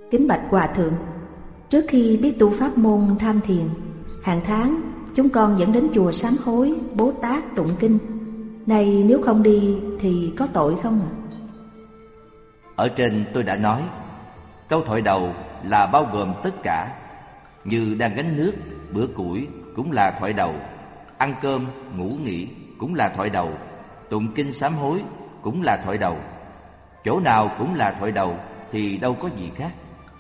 Kính bạch Hòa Thượng, trước khi biết tu pháp môn tham thiền, hàng tháng chúng con vẫn đến chùa sám hối, Bố Tát tụng kinh. Này nếu không đi thì có tội không ạ? Ở trên tôi đã nói, câu thoại đầu là bao gồm tất cả. Như đang gánh nước, bữa củi cũng là thoại đầu, ăn cơm, ngủ nghỉ cũng là thoại đầu, tụng kinh sám hối cũng là thoại đầu. Chỗ nào cũng là thoại đầu thì đâu có gì khác.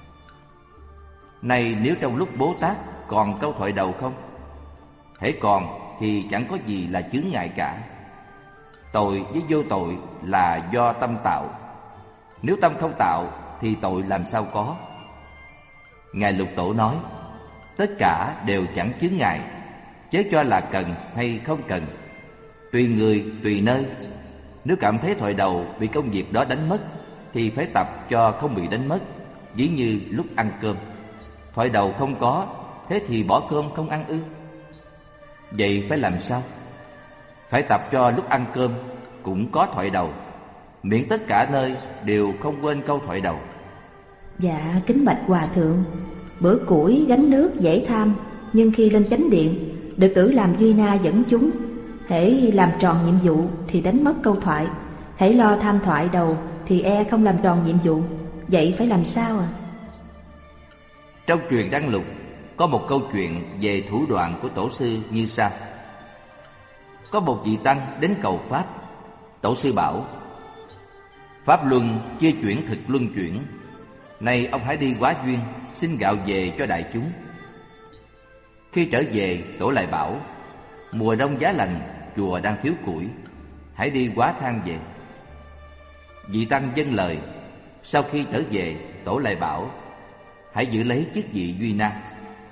Này nếu trong lúc Bố Tát còn câu thoại đầu không? Hễ còn thì chẳng có gì là chướng ngại cả. Tội với vô tội là do tâm tạo. Nếu tâm không tạo thì tội làm sao có? Ngài Lục Tổ nói, tất cả đều chẳng chướng ngại, chớ cho là cần hay không cần. Tùy người, tùy nơi. Nếu cảm thấy thoại đầu bị công việc đó đánh mất thì phải tập cho không bị đánh mất. Ví như lúc ăn cơm, thoại đầu không có, thế thì bỏ cơm không ăn ư? Vậy phải làm sao? Phải tập cho lúc ăn cơm cũng có thoại đầu, miễn tất cả nơi đều không quên câu thoại đầu. Dạ kính bạch Hòa Thượng, bữa củi gánh nước dễ tham, nhưng khi lên chánh điện được cử làm duy na dẫn chúng. Hễ làm tròn nhiệm vụ thì đánh mất câu thoại, hễ lo tham thoại đầu thì e không làm tròn nhiệm vụ. Vậy phải làm sao ạ? Trong truyền Đăng Lục có một câu chuyện về thủ đoạn của tổ sư như sau. Có một vị tăng đến cầu pháp. Tổ sư bảo, pháp luân chưa chuyển thực luân chuyển, nay ông hãy đi hóa duyên xin gạo về cho đại chúng. Khi trở về, tổ lại bảo, mùa đông giá lạnh, chùa đang thiếu củi, hãy đi hóa than về. Vị tăng vâng lời. Sau khi trở về, tổ lại bảo, hãy giữ lấy chức vị duy na.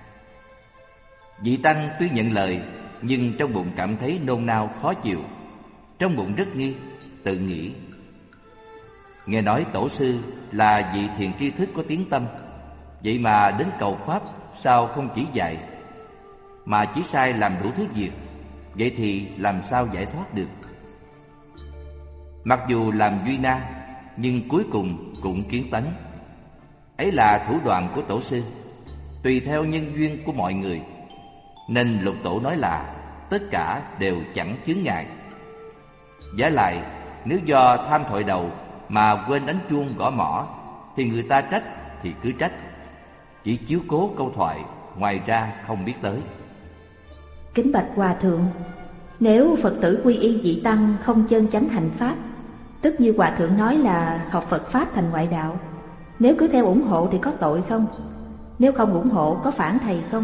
Vị tăng tuy nhận lời, nhưng trong bụng cảm thấy nôn nao khó chịu. Trong bụng rất nghi, tự nghĩ, nghe nói tổ sư là vị thiền tri thức có tiếng tâm, vậy mà đến cầu pháp sao không chỉ dạy, mà chỉ sai làm đủ thứ việc, vậy thì làm sao giải thoát được? Mặc dù làm duy na, nhưng cuối cùng cũng kiến tánh. Ấy là thủ đoạn của tổ sư, tùy theo nhân duyên của mọi người. Nên Lục Tổ nói là tất cả đều chẳng chướng ngại. Vả lại, nếu do tham thoại đầu mà quên đánh chuông gõ mõ thì người ta trách thì cứ trách, chỉ chiếu cố câu thoại, ngoài ra không biết tới. Kính bạch Hòa Thượng, nếu Phật tử quy y vị tăng không chân chánh hành pháp, tức như Hòa Thượng nói là học Phật Pháp thành ngoại đạo, nếu cứ theo ủng hộ thì có tội không? Nếu không ủng hộ có phản thầy không?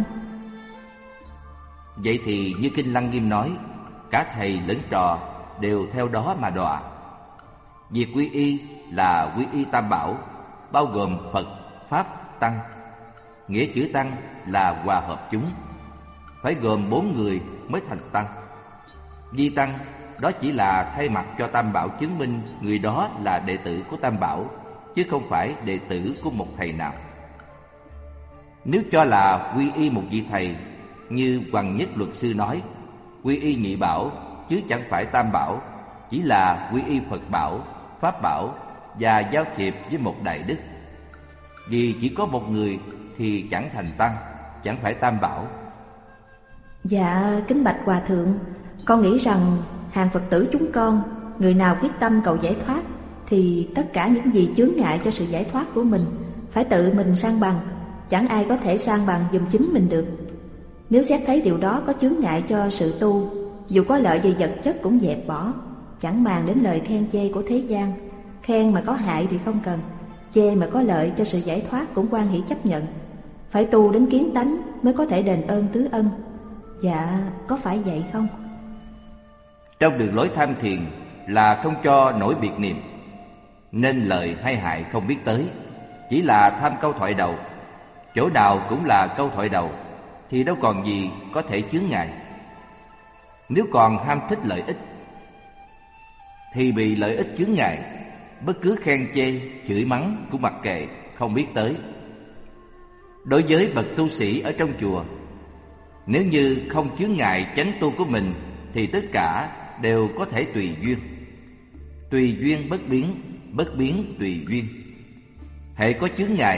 Vậy thì như Kinh Lăng Nghiêm nói, cả thầy lẫn trò đều theo đó mà đọa. Việc quy y là quy y tam bảo, bao gồm Phật, Pháp, Tăng. Nghĩa chữ Tăng là hòa hợp chúng, phải gồm 4 người mới thành Tăng. Di Tăng đó chỉ là thay mặt cho Tam Bảo chứng minh người đó là đệ tử của Tam Bảo, chứ không phải đệ tử của một thầy nào. Nếu cho là quy y một vị thầy, như Hoàng Nhất Luật Sư nói, quy y nhị bảo chứ chẳng phải Tam Bảo, chỉ là quy y Phật Bảo, Pháp Bảo và giao thiệp với một đại đức. Vì chỉ có một người thì chẳng thành Tăng, chẳng phải Tam Bảo. Dạ kính bạch Hòa Thượng, con nghĩ rằng hàng Phật tử chúng con, người nào quyết tâm cầu giải thoát thì tất cả những gì chướng ngại cho sự giải thoát của mình phải tự mình san bằng, chẳng ai có thể san bằng giùm chính mình được. Nếu xét thấy điều đó có chướng ngại cho sự tu, dù có lợi về vật chất cũng dẹp bỏ, chẳng màng đến lời khen chê của thế gian. Khen mà có hại thì không cần, chê mà có lợi cho sự giải thoát cũng hoan hỷ chấp nhận. Phải tu đến kiến tánh mới có thể đền ơn tứ ân. Dạ, có phải vậy không? Trong đường lối tham thiền là không cho nổi biệt niệm, nên lợi hay hại không biết tới, chỉ là tham câu thoại đầu. Chỗ nào cũng là câu thoại đầu thì đâu còn gì có thể chướng ngại. Nếu còn ham thích lợi ích thì bị lợi ích chướng ngại, bất cứ khen chê, chửi mắng cũng mặc kệ, không biết tới. Đối với bậc tu sĩ ở trong chùa, nếu như không chướng ngại chánh tu của mình thì tất cả đều có thể tùy duyên. Tùy duyên bất biến, bất biến tùy duyên. Hễ có chướng ngại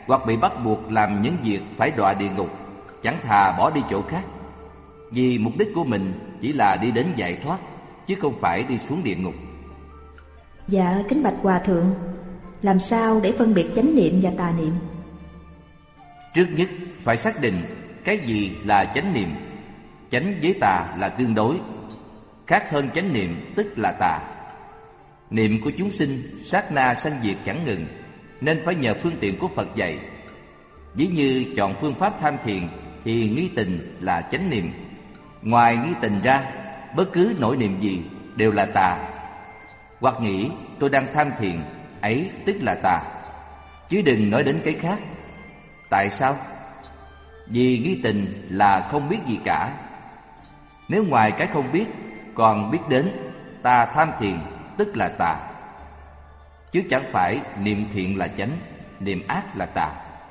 hoặc bị bắt buộc làm những việc phải đọa địa ngục, chẳng thà bỏ đi chỗ khác. Vì mục đích của mình chỉ là đi đến giải thoát, chứ không phải đi xuống địa ngục. Dạ kính bạch Hòa Thượng, làm sao để phân biệt chánh niệm và tà niệm? Trước nhất phải xác định cái gì là chánh niệm. Chánh với tà là tương đối, khác hơn chánh niệm tức là tà. Niệm của chúng sinh sát na sanh diệt chẳng ngừng, nên phải nhờ phương tiện của Phật dạy. Ví như chọn phương pháp tham thiền thì nghi tình là chánh niệm. Ngoài nghi tình ra, bất cứ nỗi niệm gì đều là tà. Hoặc nghĩ tôi đang tham thiền, ấy tức là tà, chứ đừng nói đến cái khác. Tại sao? Vì nghi tình là không biết gì cả. Nếu ngoài cái không biết còn biết đến, ta tham thiền tức là tà, chứ chẳng phải niệm thiện là chánh, niệm ác là tà.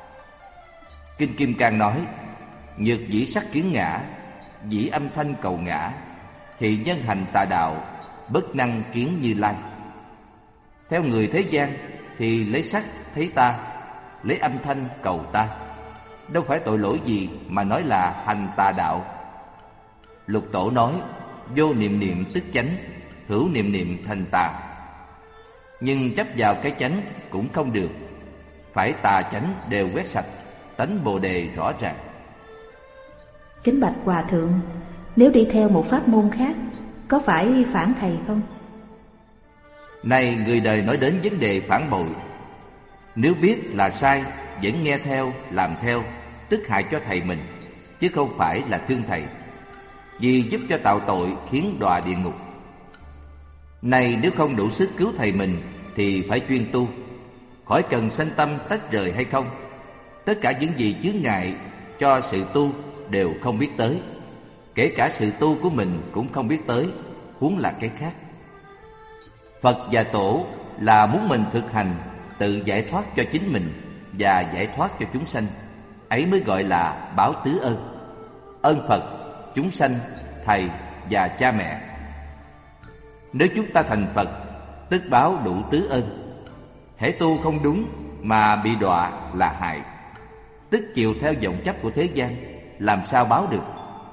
Kinh Kim Cang nói: nhược dĩ sắc kiến ngã, dĩ âm thanh cầu ngã, thì nhân hành tà đạo, bất năng kiến Như Lai. Theo người thế gian thì lấy sắc thấy ta, lấy âm thanh cầu ta. Đâu phải tội lỗi gì mà nói là hành tà đạo. Lục Tổ nói: vô niệm niệm tức chánh, hữu niệm niệm thành tà. Nhưng chấp vào cái chánh cũng không được, phải tà chánh đều quét sạch, tánh Bồ Đề rõ ràng. Kính bạch Hòa Thượng, nếu đi theo một pháp môn khác, có phải phản thầy không? Này người đời nói đến vấn đề phản bội. Nếu biết là sai, vẫn nghe theo, làm theo, tức hại cho thầy mình, chứ không phải là thương thầy, vì giúp cho tạo tội khiến đọa địa ngục. Này nếu không đủ sức cứu thầy mình thì phải chuyên tu, khỏi cần sanh tâm tách rời hay không. Tất cả những gì chướng ngại cho sự tu đều không biết tới, kể cả sự tu của mình cũng không biết tới, huống là cái khác. Phật và Tổ là muốn mình thực hành tự giải thoát cho chính mình và giải thoát cho chúng sanh, ấy mới gọi là báo tứ ơn. Ơn Phật, chúng sanh, thầy và cha mẹ. Nếu chúng ta thành Phật, tức báo đủ tứ ơn. Hễ tu không đúng mà bị đọa là hại, tức chiều theo vọng chấp của thế gian, làm sao báo được?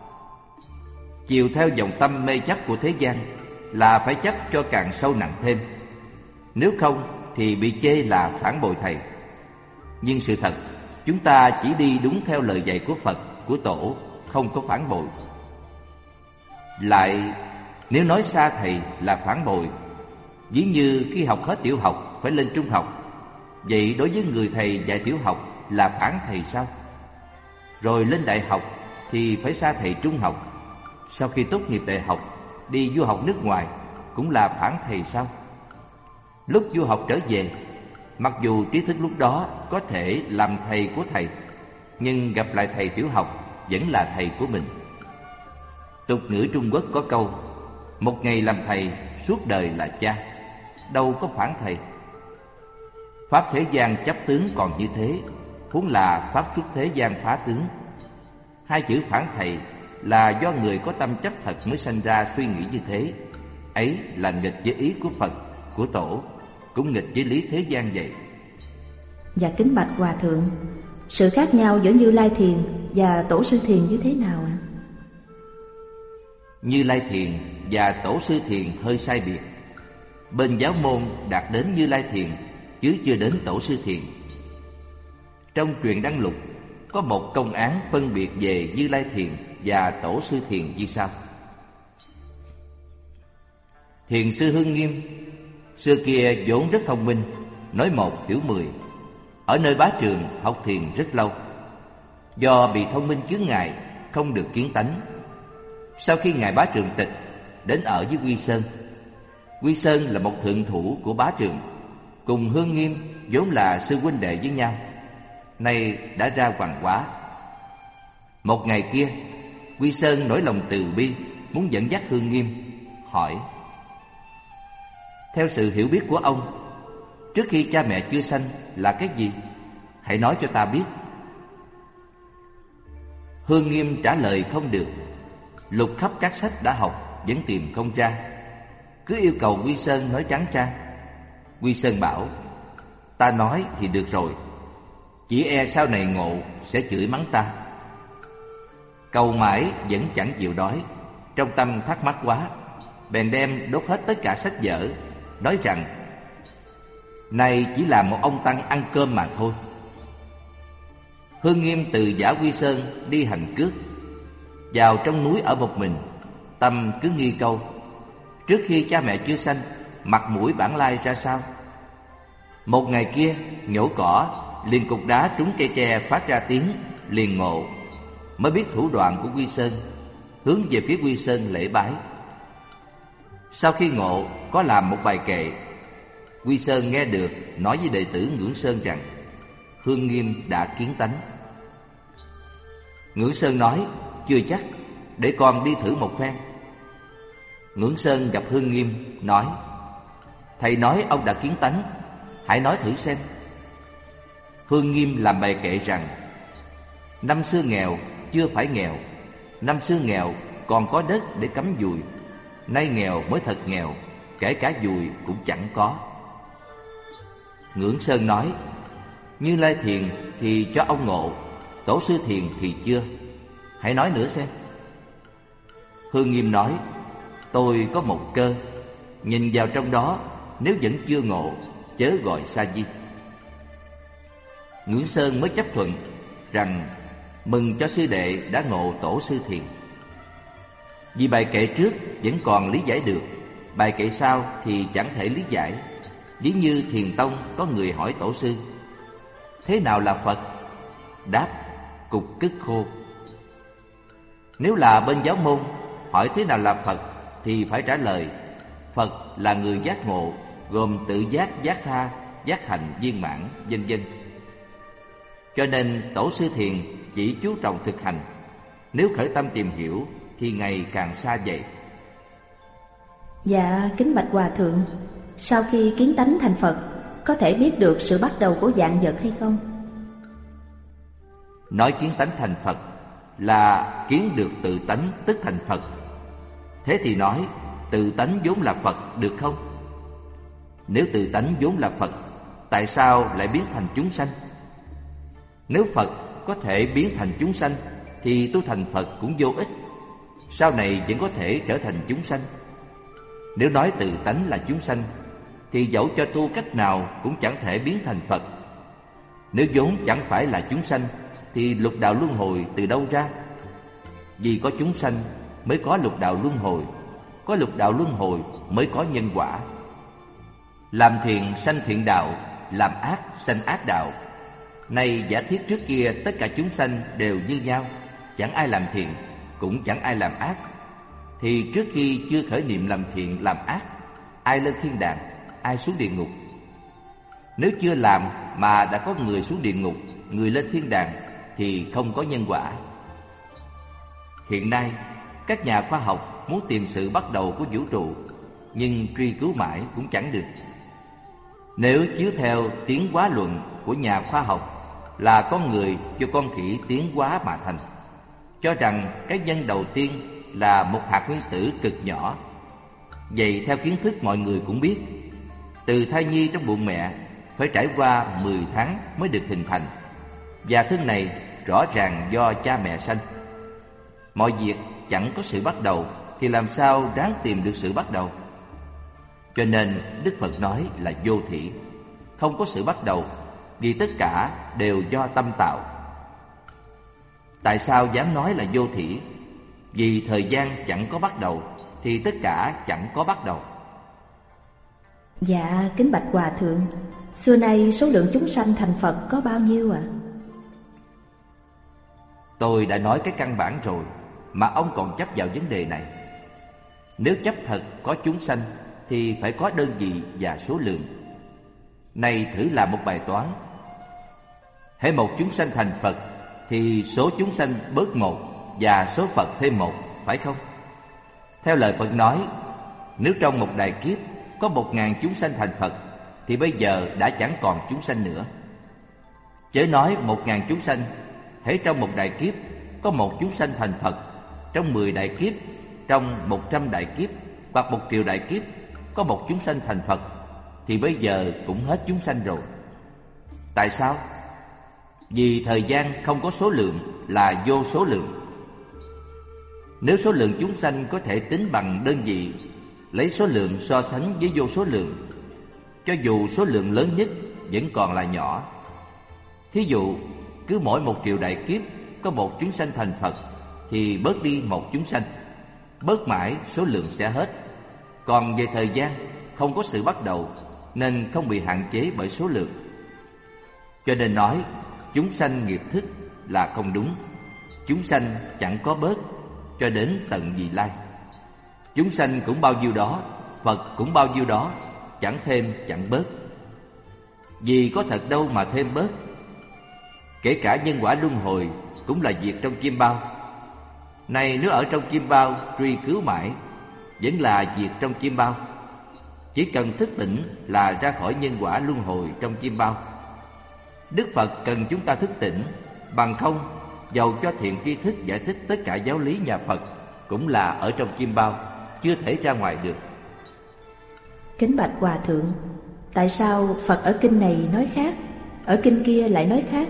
Chiều theo vọng tâm mê chấp của thế gian là phải chấp cho càng sâu nặng thêm. Nếu không thì bị chê là phản bội thầy. Nhưng sự thật, chúng ta chỉ đi đúng theo lời dạy của Phật, của Tổ, không có phản bội. Lại, nếu nói xa thầy là phản bội, ví như khi học hết tiểu học phải lên trung học, vậy đối với người thầy dạy tiểu học là phản thầy sao? Rồi lên đại học thì phải xa thầy trung học, sau khi tốt nghiệp đại học đi du học nước ngoài cũng là phản thầy sao? Lúc du học trở về, mặc dù trí thức lúc đó có thể làm thầy của thầy, nhưng gặp lại thầy tiểu học vẫn là thầy của mình. Tục ngữ Trung Quốc có câu: một ngày làm thầy, suốt đời là cha. Đâu có phản thầy. Pháp thế gian chấp tướng còn như thế, huống là pháp xuất thế gian phá tướng. Hai chữ phản thầy là do người có tâm chấp thật mới sanh ra suy nghĩ như thế. Ấy là nghịch với ý của Phật, của Tổ, cũng nghịch với lý thế gian vậy. Dạ kính bạch Hòa Thượng, sự khác nhau giữa Như Lai Thiền và Tổ Sư Thiền như thế nào ạ? Như Lai Thiền và Tổ Sư Thiền hơi sai biệt. Bên giáo môn đạt đến Như Lai Thiền, chứ chưa đến Tổ Sư Thiền. Trong truyện Đăng Lục có một công án phân biệt về Như Lai Thiền và Tổ Sư Thiền như sau. Thiền sư Hưng Nghiêm xưa kia vốn rất thông minh, nói một hiểu 10. Ở nơi Bá Trường học thiền rất lâu. Do bị thông minh chướng ngại, không được kiến tánh. Sau khi ngài Bá Trường tịch, đến ở với Quy Sơn. Quy Sơn là một thượng thủ của Bá Trường, cùng Hương Nghiêm vốn là sư huynh đệ với nhau, nay đã ra hoàng hóa. Một ngày kia, Quy Sơn nổi lòng từ bi, muốn dẫn dắt Hương Nghiêm, hỏi: theo sự hiểu biết của ông, trước khi cha mẹ chưa sanh là cái gì? Hãy nói cho ta biết. Hương Nghiêm trả lời không được. Lục khắp các sách đã học vẫn tìm không ra, cứ yêu cầu Quy Sơn nói trắng ra. Quy Sơn bảo: ta nói thì được rồi, chỉ e sau này ngộ sẽ chửi mắng ta. Cầu mãi vẫn chẳng chịu đói, trong tâm thắc mắc quá, bèn đem đốt hết tất cả sách vở, nói rằng này chỉ là một ông tăng ăn cơm mà thôi. Hương Nghiêm từ Giả Quy Sơn đi hành cước, vào trong núi ở một mình, tâm cứ nghi câu: trước khi cha mẹ chưa sanh, mặt mũi bản lai ra sao? Một ngày kia, nhổ cỏ, liền cục đá trúng cây tre phát ra tiếng, liền ngộ, mới biết thủ đoạn của Quy Sơn, hướng về phía Quy Sơn lễ bái. Sau khi ngộ, có làm một bài kệ. Quy Sơn nghe được, nói với đệ tử Ngưỡng Sơn rằng Hương Nghiêm đã kiến tánh. Ngưỡng Sơn nói: chưa chắc, để con đi thử một phen. Ngưỡng Sơn gặp Hương Nghiêm, nói: thầy nói ông đã kiến tánh, hãy nói thử xem. Hương Nghiêm làm bài kệ rằng: năm xưa nghèo chưa phải nghèo, năm xưa nghèo còn có đất để cắm dùi, nay nghèo mới thật nghèo, kể cả dùi cũng chẳng có. Ngưỡng Sơn nói: Như Lai Thiền thì cho ông ngộ, Tổ sư Thiền thì chưa, hãy nói nữa xem. Hương Nghiêm nói: tôi có một cơ, nhìn vào trong đó, nếu vẫn chưa ngộ, chớ gọi sa di. Ngưỡng Sơn mới chấp thuận rằng mừng cho sư đệ đã ngộ Tổ sư Thiền. Vì bài kệ trước vẫn còn lý giải được, bài kệ sau thì chẳng thể lý giải. Ví như Thiền Tông có người hỏi Tổ sư: thế nào là Phật? Đáp: cục cứt khô. Nếu là bên giáo môn hỏi thế nào là Phật thì phải trả lời: Phật là người giác ngộ, gồm tự giác, giác tha, giác hành viên mãn, vân vân. Cho nên Tổ sư Thiền chỉ chú trọng thực hành, nếu khởi tâm tìm hiểu thì ngày càng xa vậy. Dạ, kính bạch Hòa Thượng, sau khi kiến tánh thành Phật, có thể biết được sự bắt đầu của vạn vật hay không? Nói kiến tánh thành Phật là kiến được tự tánh tức thành Phật. Thế thì nói tự tánh vốn là Phật được không? Nếu tự tánh vốn là Phật, tại sao lại biến thành chúng sanh? Nếu Phật có thể biến thành chúng sanh thì tu thành Phật cũng vô ích, sau này vẫn có thể trở thành chúng sanh. Nếu nói tự tánh là chúng sanh thì dẫu cho tu cách nào cũng chẳng thể biến thành Phật. Nếu vốn chẳng phải là chúng sanh thì lục đạo luân hồi từ đâu ra? Vì có chúng sanh mới có lục đạo luân hồi, có lục đạo luân hồi mới có nhân quả. Làm thiện sanh thiện đạo, làm ác sanh ác đạo. Nay giả thiết trước kia tất cả chúng sanh đều như nhau, chẳng ai làm thiện, cũng chẳng ai làm ác. Thì trước khi chưa khởi niệm làm thiện làm ác, ai lên thiên đàng, ai xuống địa ngục? Nếu chưa làm mà đã có người xuống địa ngục, người lên thiên đàng thì không có nhân quả. Hiện nay các nhà khoa học muốn tìm sự bắt đầu của vũ trụ, nhưng truy cứu mãi cũng chẳng được. Nếu chiếu theo tiến hóa luận của nhà khoa học là con người do con khỉ tiến hóa mà thành, cho rằng cái nhân đầu tiên là một hạt nguyên tử cực nhỏ. Vậy theo kiến thức mọi người cũng biết, từ thai nhi trong bụng mẹ phải trải qua 10 tháng mới được hình thành, và thân này rõ ràng do cha mẹ sanh. Mọi việc chẳng có sự bắt đầu thì làm sao ráng tìm được sự bắt đầu? Cho nên Đức Phật nói là vô thỉ, không có sự bắt đầu, vì tất cả đều do tâm tạo. Tại sao dám nói là vô thỉ? Vì thời gian chẳng có bắt đầu thì tất cả chẳng có bắt đầu. Dạ, kính bạch Hòa Thượng, xưa nay số lượng chúng sanh thành Phật có bao nhiêu ạ? Tôi đã nói cái căn bản rồi, mà ông còn chấp vào vấn đề này. Nếu chấp thật có chúng sanh thì phải có đơn vị và số lượng. Này thử làm một bài toán. Hễ một chúng sanh thành Phật thì số chúng sanh bớt một và số Phật thêm một, phải không? Theo lời Phật nói, nếu trong một đại kiếp có 1000 chúng sanh thành Phật thì bây giờ đã chẳng còn chúng sanh nữa. Chớ nói 1000 chúng sanh, hễ trong một đại kiếp có một chúng sanh thành Phật, trong 10 đại kiếp, trong 100 đại kiếp hoặc 1 triệu đại kiếp có một chúng sanh thành Phật thì bây giờ cũng hết chúng sanh rồi. Tại sao? Vì thời gian không có số lượng là vô số lượng. Nếu số lượng chúng sanh có thể tính bằng đơn vị, lấy số lượng so sánh với vô số lượng, cho dù số lượng lớn nhất vẫn còn là nhỏ. Thí dụ, cứ mỗi 1 triệu đại kiếp có một chúng sanh thành Phật, thì bớt đi một chúng sanh. Bớt mãi số lượng sẽ hết. Còn về thời gian, không có sự bắt đầu, nên không bị hạn chế bởi số lượng. Cho nên nói chúng sanh nghiệp thức là không đúng. Chúng sanh chẳng có bớt cho đến tận vị lai. Chúng sanh cũng bao nhiêu đó, Phật cũng bao nhiêu đó, chẳng thêm chẳng bớt. Vì có thật đâu mà thêm bớt. Kể cả nhân quả luân hồi cũng là việc trong chim bao. Này, nếu ở trong chim bao truy cứu mãi, vẫn là việc trong chim bao. Chỉ cần thức tỉnh là ra khỏi nhân quả luân hồi trong chim bao. Đức Phật cần chúng ta thức tỉnh, bằng không dầu cho thiện tri thức giải thích tất cả giáo lý nhà Phật cũng là ở trong chim bao, chưa thể ra ngoài được. Kính bạch Hòa Thượng, tại sao Phật ở kinh này nói khác, ở kinh kia lại nói khác?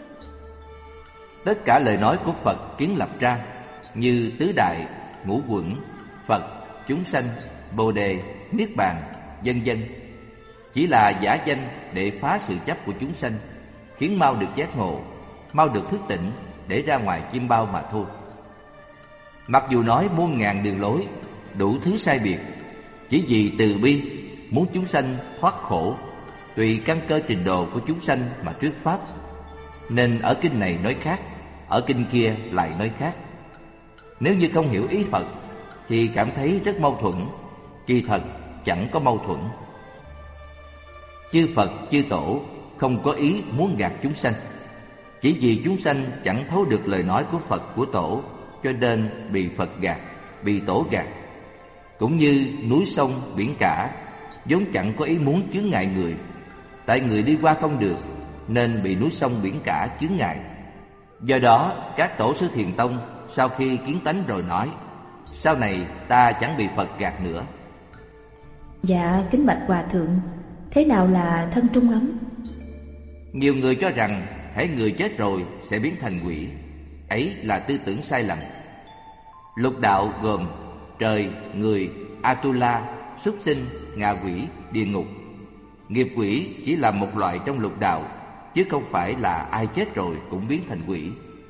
Tất cả lời nói của Phật kiến lập ra như tứ đại, ngũ quẩn, Phật, chúng sanh, Bồ đề, Niết bàn, vân vân, chỉ là giả danh để phá sự chấp của chúng sanh, khiến mau được giác ngộ, mau được thức tỉnh để ra ngoài chim bao mà thôi. Mặc dù nói muôn ngàn đường lối, đủ thứ sai biệt, chỉ vì từ bi muốn chúng sanh thoát khổ, tùy căn cơ trình độ của chúng sanh mà thuyết pháp, nên ở kinh này nói khác, ở kinh kia lại nói khác. Nếu như không hiểu ý Phật thì cảm thấy rất mâu thuẫn, kỳ thật chẳng có mâu thuẫn. Chư Phật, chư Tổ không có ý muốn gạt chúng sanh, chỉ vì chúng sanh chẳng thấu được lời nói của Phật của Tổ, cho nên bị Phật gạt, bị Tổ gạt. Cũng như núi sông biển cả vốn chẳng có ý muốn chướng ngại người, tại người đi qua không được nên bị núi sông biển cả chướng ngại. Do đó các tổ sư Thiền Tông sau khi kiến tánh rồi nói, sau này ta chẳng bị Phật gạt nữa. Dạ kính bạch Hòa Thượng, thế nào là thân trung ấm? Nhiều người cho rằng hễ người chết rồi sẽ biến thành quỷ. Ấy là tư tưởng sai lầm. Lục đạo gồm trời, người, Atula, súc sinh, ngạ quỷ, địa ngục. Nghiệp quỷ chỉ là một loại trong lục đạo, chứ không phải là ai chết rồi cũng biến thành quỷ.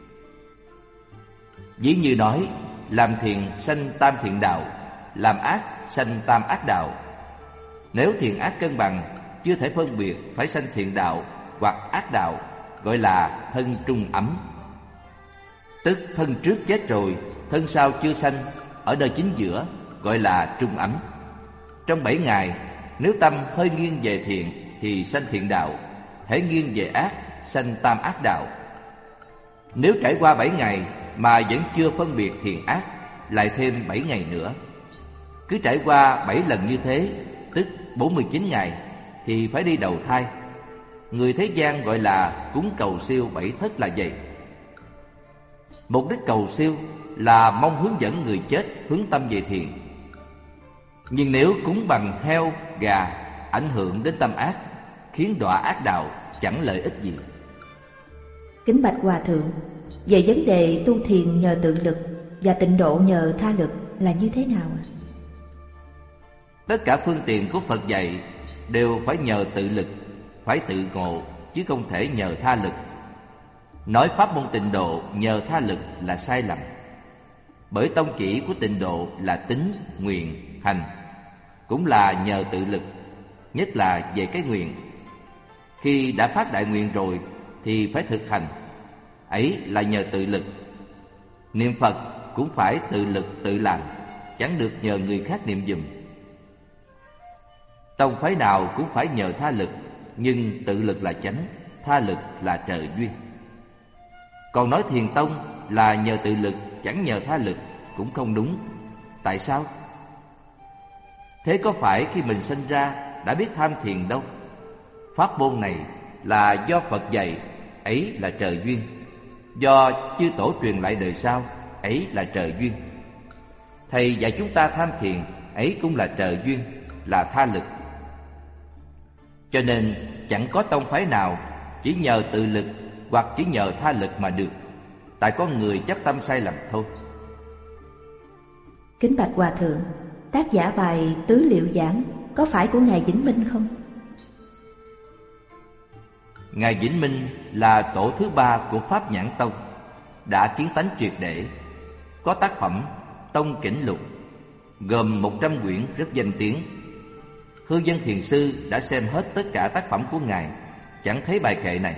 Ví như nói, làm thiện sanh tam thiện đạo, làm ác sanh tam ác đạo. Nếu thiện ác cân bằng, chưa thể phân biệt phải sanh thiện đạo hoặc ác đạo, gọi là thân trung ấm. Tức thân trước chết rồi, thân sau chưa sanh, ở nơi chính giữa, gọi là trung ấm. Trong 7 ngày, nếu tâm hơi nghiêng về thiện thì sanh thiện đạo, hễ nghiêng về ác sanh tam ác đạo. Nếu trải qua 7 ngày mà vẫn chưa phân biệt thiện ác, lại thêm 7 ngày nữa. Cứ trải qua 7 lần như thế, tức 49 ngày, thì phải đi đầu thai. Người thế gian gọi là cúng cầu siêu 7 thất là vậy. Mục đích cầu siêu là mong hướng dẫn người chết hướng tâm về thiện. Nhưng nếu cúng bằng heo, gà, ảnh hưởng đến tâm ác, khiến đọa ác đạo, chẳng lợi ích gì. Kính bạch Hòa Thượng, về vấn đề tu thiền nhờ tự lực và tịnh độ nhờ tha lực là như thế nào ạ? Tất cả phương tiện của Phật dạy đều phải nhờ tự lực, phải tự ngộ, chứ không thể nhờ tha lực. Nói pháp môn tịnh độ nhờ tha lực là sai lầm. Bởi tông chỉ của tịnh độ là tín, nguyện, hành, cũng là nhờ tự lực, nhất là về cái nguyện. Khi đã phát đại nguyện rồi thì phải thực hành, ấy là nhờ tự lực. Niệm Phật cũng phải tự lực tự làm, chẳng được nhờ người khác niệm giùm. Tông phái nào cũng phải nhờ tha lực, nhưng tự lực là chánh, tha lực là trời duyên. Còn nói Thiền Tông là nhờ tự lực, chẳng nhờ tha lực cũng không đúng. Tại sao? Thế có phải khi mình sinh ra đã biết tham thiền đâu. Pháp môn này là do Phật dạy, ấy là trời duyên. Do chư tổ truyền lại đời sau, ấy là trời duyên. Thầy dạy chúng ta tham thiền, ấy cũng là trời duyên, là tha lực. Cho nên chẳng có tông phái nào chỉ nhờ tự lực hoặc chỉ nhờ tha lực mà được, tại con người chấp tâm sai lầm thôi. Kính bạch Hòa Thượng, tác giả bài Tứ Liệu Giảng có phải của Ngài Vĩnh Minh không? Ngài Vĩnh Minh là tổ thứ 3 của Pháp Nhãn Tông, đã kiến tánh triệt để, có tác phẩm Tông Kỉnh Lục, gồm 100 quyển rất danh tiếng. Hư Dân Thiền Sư đã xem hết tất cả tác phẩm của Ngài, chẳng thấy bài kệ này.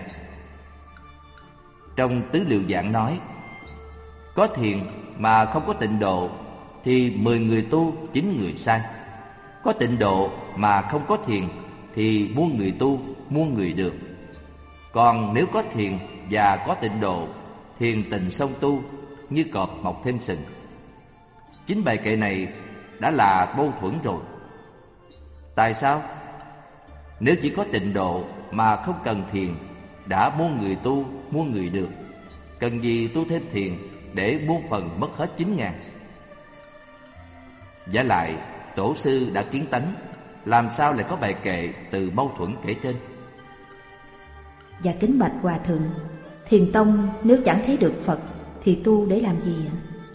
Trong Tứ Liệu Giảng nói, có thiền mà không có tịnh độ thì 10 người tu 9 người sai. Có tịnh độ mà không có thiền thì muôn người tu muôn người được. Còn nếu có thiền và có tịnh độ, thiền tịnh song tu, như cọp mọc thêm sừng. Chính bài kệ này đã là mâu thuẫn rồi. Tại sao? Nếu chỉ có tịnh độ mà không cần thiền, đã muôn người tu muôn người được, cần gì tu thêm thiền để muôn phần mất hết 9.000? Vả lại, tổ sư đã kiến tánh, làm sao lại có bài kệ từ mâu thuẫn kể trên? Và kính bạch Hòa Thượng, Thiền Tông nếu chẳng thấy được Phật thì tu để làm gì ạ?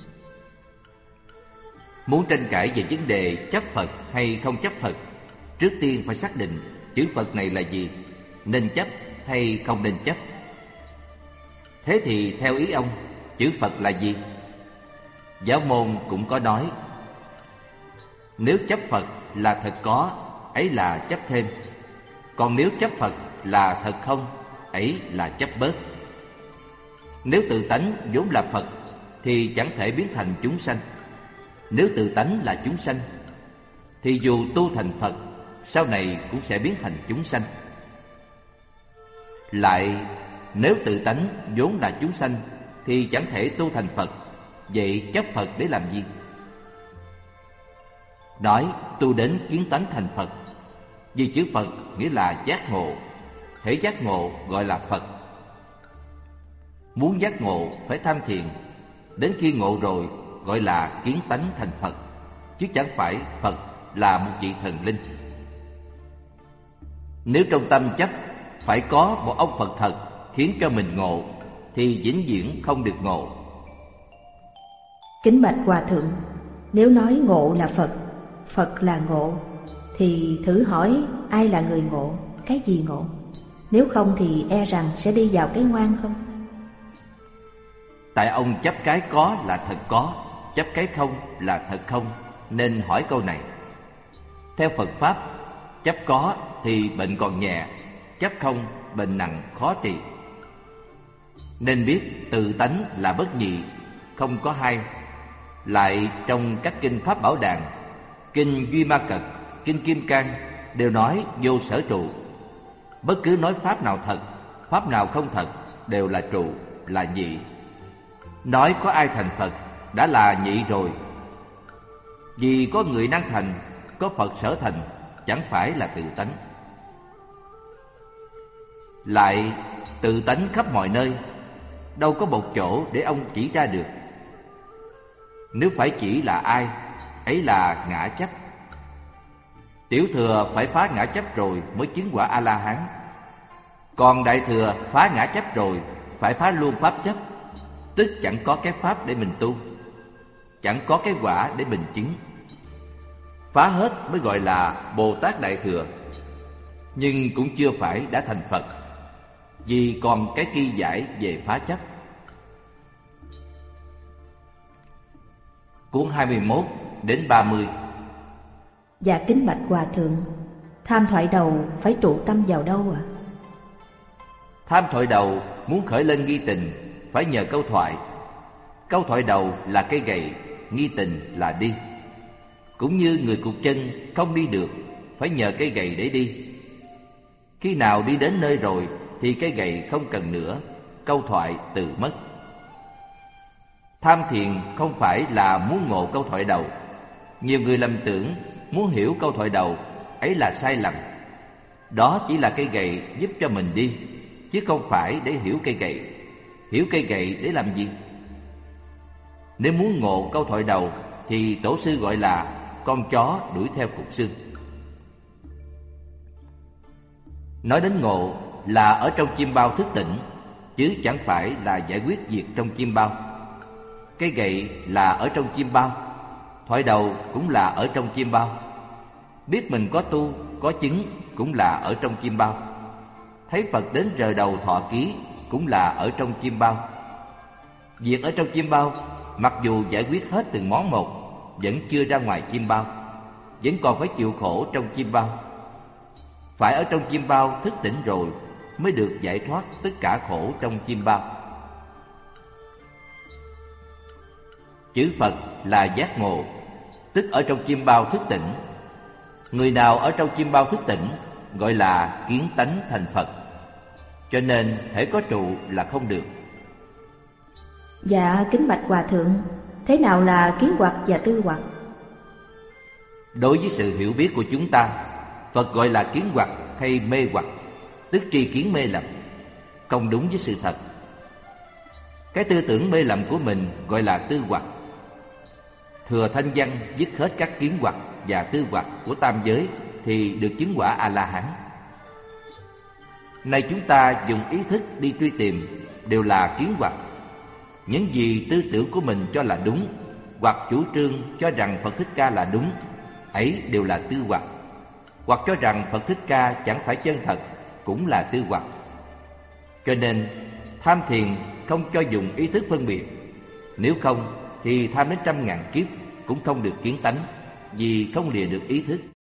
Muốn tranh cãi về vấn đề chấp Phật hay không chấp Phật, trước tiên phải xác định chữ Phật này là gì, nên chấp hay không nên chấp. Thế thì theo ý ông, chữ Phật là gì? Giáo môn cũng có nói, nếu chấp Phật là thật có, ấy là chấp thêm. Còn nếu chấp Phật là thật không, ấy là chấp bớt. Nếu tự tánh vốn là Phật thì chẳng thể biến thành chúng sanh. Nếu tự tánh là chúng sanh thì dù tu thành Phật, sau này cũng sẽ biến thành chúng sanh. Lại, nếu tự tánh vốn là chúng sanh thì chẳng thể tu thành Phật, vậy chấp Phật để làm gì? Nói tu đến kiến tánh thành Phật, vì chữ Phật nghĩa là giác ngộ, hễ giác ngộ gọi là Phật. Muốn giác ngộ phải tham thiền, đến khi ngộ rồi gọi là kiến tánh thành Phật, chứ chẳng phải Phật là một vị thần linh. Nếu trong tâm chấp phải có một ông Phật thật khiến cho mình ngộ, thì vĩnh viễn không được ngộ. Kính bạch Hòa Thượng, nếu nói ngộ là Phật, Phật là ngộ, thì thử hỏi ai là người ngộ, cái gì ngộ? Nếu không thì e rằng sẽ đi vào cái ngoan không? Tại ông chấp cái có là thật có, chấp cái không là thật không, nên hỏi câu này. Theo Phật Pháp, chấp có thì bệnh còn nhẹ, chấp không bệnh nặng khó trị. Nên biết tự tánh là bất nhị, không có hai. Lại trong các kinh Pháp Bảo Đàn, kinh Duy Ma Cật, kinh Kim Cang đều nói vô sở trụ. Bất cứ nói pháp nào thật, pháp nào không thật đều là trụ, là nhị. Nói có ai thành Phật đã là nhị rồi. Vì có người năng thành, có Phật sở thành, chẳng phải là tự tánh. Lại tự tánh khắp mọi nơi, đâu có một chỗ để ông chỉ ra được. Nếu phải chỉ là ai, ấy là ngã chấp. Tiểu thừa phải phá ngã chấp rồi mới chứng quả A-la-hán. Còn đại thừa phá ngã chấp rồi phải phá luôn pháp chấp, tức chẳng có cái pháp để mình tu, chẳng có cái quả để mình chứng. Phá hết mới gọi là Bồ Tát Đại Thừa, nhưng cũng chưa phải đã thành Phật, vì còn cái ki giải về phá chấp. Cuốn 21 đến 30. Dạ kính bạch Hòa Thượng, tham thoại đầu phải trụ tâm vào đâu ạ? Tham thoại đầu muốn khởi lên nghi tình phải nhờ câu thoại. Câu thoại đầu là cây gậy, nghi tình là đi. Cũng như người cụt chân không đi được, phải nhờ cây gậy để đi. Khi nào đi đến nơi rồi thì cây gậy không cần nữa, câu thoại từ mất. Tham thiền không phải là muốn ngộ câu thoại đầu. Nhiều người lầm tưởng muốn hiểu câu thoại đầu, ấy là sai lầm. Đó chỉ là cây gậy giúp cho mình đi, chứ không phải để hiểu cây gậy. Hiểu cây gậy để làm gì? Nếu muốn ngộ câu thoại đầu thì tổ sư gọi là con chó đuổi theo cục xương. Nói đến ngộ là ở trong chim bao thức tỉnh, chứ chẳng phải là giải quyết việc trong chim bao. Cây gậy là ở trong chim bao, thoại đầu cũng là ở trong chim bao. Biết mình có tu, có chứng cũng là ở trong chim bao. Thấy Phật đến rờ đầu thọ ký cũng là ở trong chim bao. Việc ở trong chim bao, mặc dù giải quyết hết từng món một, vẫn chưa ra ngoài chim bao, vẫn còn phải chịu khổ trong chim bao. Phải ở trong chim bao thức tỉnh rồi mới được giải thoát tất cả khổ trong chim bao. Chữ Phật là giác ngộ, tức ở trong chim bao thức tỉnh. Người nào ở trong chim bao thức tỉnh gọi là kiến tánh thành Phật. Cho nên hễ có trụ là không được. Dạ kính bạch Hòa Thượng, thế nào là kiến hoặc và tư hoặc? Đối với sự hiểu biết của chúng ta, Phật gọi là kiến hoặc hay mê hoặc, tức tri kiến mê lầm, không đúng với sự thật. Cái tư tưởng mê lầm của mình gọi là tư hoặc. Thừa thanh văn dứt hết các kiến hoặc và tư hoặc của tam giới thì được chứng quả A-la-hán. Nay chúng ta dùng ý thức đi truy tìm đều là kiến hoặc. Những gì tư tưởng của mình cho là đúng, hoặc chủ trương cho rằng Phật Thích Ca là đúng, ấy đều là tư hoặc. Hoặc cho rằng Phật Thích Ca chẳng phải chân thật, cũng là tư hoặc. Cho nên tham thiền không cho dùng ý thức phân biệt. Nếu không thì tham đến 100.000 kiếp cũng không được kiến tánh, vì không lìa được ý thức.